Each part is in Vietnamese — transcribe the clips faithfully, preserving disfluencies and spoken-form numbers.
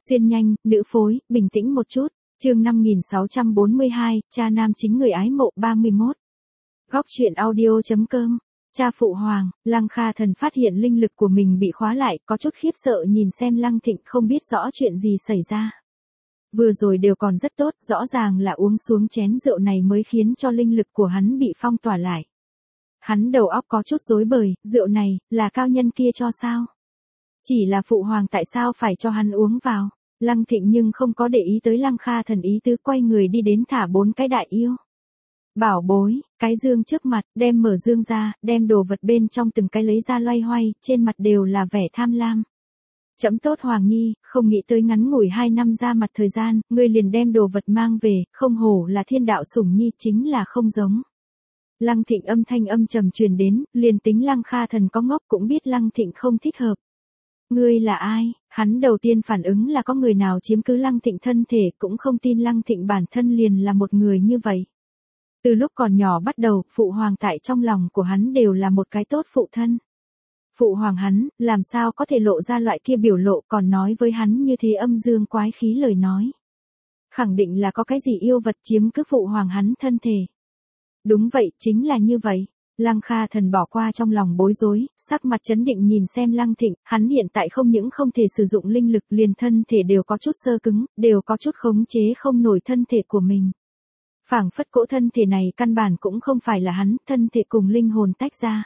Xuyên nhanh, nữ phối, bình tĩnh một chút. Chương năm nghìn sáu trăm bốn mươi hai, cha nam chính người ái mộ ba mươi mốt. Góc truyện audio chấm com. Cha phụ Hoàng, Lăng Kha Thần phát hiện linh lực của mình bị khóa lại, có chút khiếp sợ nhìn xem Lăng Thịnh không biết rõ chuyện gì xảy ra. Vừa rồi đều còn rất tốt, rõ ràng là uống xuống chén rượu này mới khiến cho linh lực của hắn bị phong tỏa lại. Hắn đầu óc có chút rối bời, rượu này, là cao nhân kia cho sao? Chỉ là phụ hoàng tại sao phải cho hắn uống vào? Lăng Thịnh nhưng không có để ý tới Lăng Kha Thần ý tứ, quay người đi đến thả bốn cái đại yêu. Bảo bối, cái dương trước mặt, đem mở dương ra, đem đồ vật bên trong từng cái lấy ra loay hoay, trên mặt đều là vẻ tham lam. Chấm tốt Hoàng Nhi, không nghĩ tới ngắn ngủi hai năm ra mặt thời gian, ngươi liền đem đồ vật mang về, không hổ là thiên đạo sủng nhi, chính là không giống. Lăng Thịnh âm thanh âm trầm truyền đến, liền tính Lăng Kha Thần có ngốc cũng biết Lăng Thịnh không thích hợp. Ngươi là ai? Hắn đầu tiên phản ứng là có người nào chiếm cứ Lăng Thịnh thân thể, cũng không tin Lăng Thịnh bản thân liền là một người như vậy. Từ lúc còn nhỏ bắt đầu, phụ hoàng tại trong lòng của hắn đều là một cái tốt phụ thân. Phụ hoàng hắn, làm sao có thể lộ ra loại kia biểu lộ, còn nói với hắn như thế âm dương quái khí lời nói. Khẳng định là có cái gì yêu vật chiếm cứ phụ hoàng hắn thân thể. Đúng vậy, chính là như vậy. Lăng Kha Thần bỏ qua trong lòng bối rối, sắc mặt trấn định nhìn xem Lăng Thịnh, hắn hiện tại không những không thể sử dụng linh lực, liền thân thể đều có chút sơ cứng, đều có chút khống chế không nổi thân thể của mình. Phảng phất cỗ thân thể này căn bản cũng không phải là hắn, thân thể cùng linh hồn tách ra.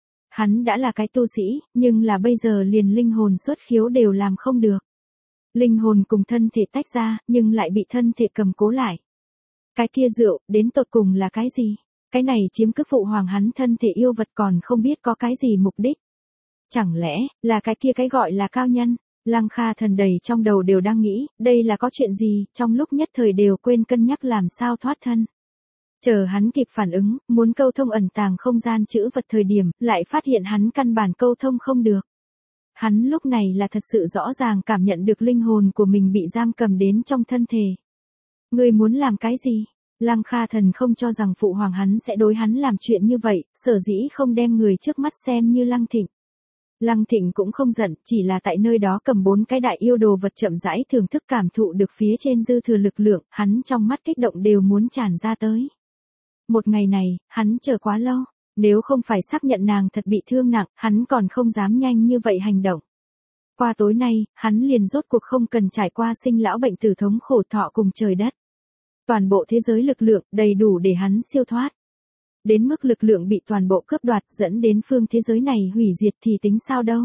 Hắn đã là cái tu sĩ, nhưng là bây giờ liền linh hồn xuất khiếu đều làm không được. Linh hồn cùng thân thể tách ra, nhưng lại bị thân thể cầm cố lại. Cái kia rượu, đến tột cùng là cái gì? Cái này chiếm cứ phụ hoàng hắn thân thể yêu vật còn không biết có cái gì mục đích. Chẳng lẽ, là cái kia cái gọi là cao nhân? Lăng Kha Thần đầy trong đầu đều đang nghĩ, đây là có chuyện gì, trong lúc nhất thời đều quên cân nhắc làm sao thoát thân. Chờ hắn kịp phản ứng, muốn câu thông ẩn tàng không gian chữ vật thời điểm, lại phát hiện hắn căn bản câu thông không được. Hắn lúc này là thật sự rõ ràng cảm nhận được linh hồn của mình bị giam cầm đến trong thân thể. Ngươi muốn làm cái gì? Lăng Kha Thần không cho rằng phụ hoàng hắn sẽ đối hắn làm chuyện như vậy, sở dĩ không đem người trước mắt xem như Lăng Thịnh. Lăng Thịnh cũng không giận, chỉ là tại nơi đó cầm bốn cái đại yêu đồ vật chậm rãi thưởng thức cảm thụ được phía trên dư thừa lực lượng, hắn trong mắt kích động đều muốn tràn ra tới. Một ngày này, hắn chờ quá lâu, nếu không phải xác nhận nàng thật bị thương nặng, hắn còn không dám nhanh như vậy hành động. Qua tối nay, hắn liền rốt cuộc không cần trải qua sinh lão bệnh tử thống khổ thọ cùng trời đất. Toàn bộ thế giới lực lượng đầy đủ để hắn siêu thoát. Đến mức lực lượng bị toàn bộ cướp đoạt dẫn đến phương thế giới này hủy diệt thì tính sao đâu.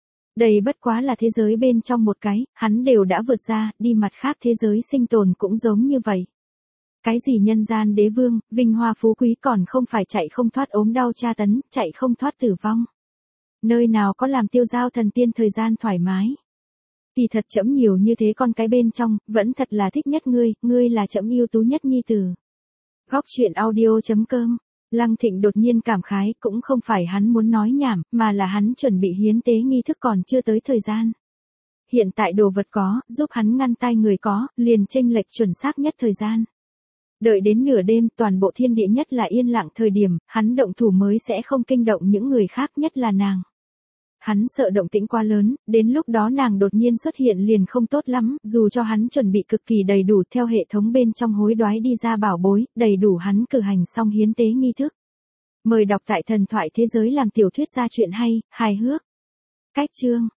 Đây bất quá là thế giới bên trong một cái, hắn đều đã vượt ra, đi mặt khác thế giới sinh tồn cũng giống như vậy. Cái gì nhân gian đế vương, vinh hoa phú quý còn không phải chạy không thoát ốm đau tra tấn, chạy không thoát tử vong. Nơi nào có làm tiêu giao thần tiên thời gian thoải mái. Kỳ thật trẫm nhiều như thế con cái bên trong, vẫn thật là thích nhất ngươi, ngươi là trẫm ưu tú nhất nhi tử. Góc truyện audio chấm com. Lăng Thịnh đột nhiên cảm khái, cũng không phải hắn muốn nói nhảm, mà là hắn chuẩn bị hiến tế nghi thức còn chưa tới thời gian. Hiện tại đồ vật có, giúp hắn ngăn tai người có, liền chênh lệch chuẩn xác nhất thời gian. Đợi đến nửa đêm, toàn bộ thiên địa nhất là yên lặng thời điểm, hắn động thủ mới sẽ không kinh động những người khác, nhất là nàng. Hắn sợ động tĩnh quá lớn, đến lúc đó nàng đột nhiên xuất hiện liền không tốt lắm, dù cho hắn chuẩn bị cực kỳ đầy đủ theo hệ thống bên trong hối đoái đi ra bảo bối, đầy đủ hắn cử hành xong hiến tế nghi thức. Mời đọc tại thần thoại thế giới làm tiểu thuyết ra chuyện hay, hài hước. Cách chương.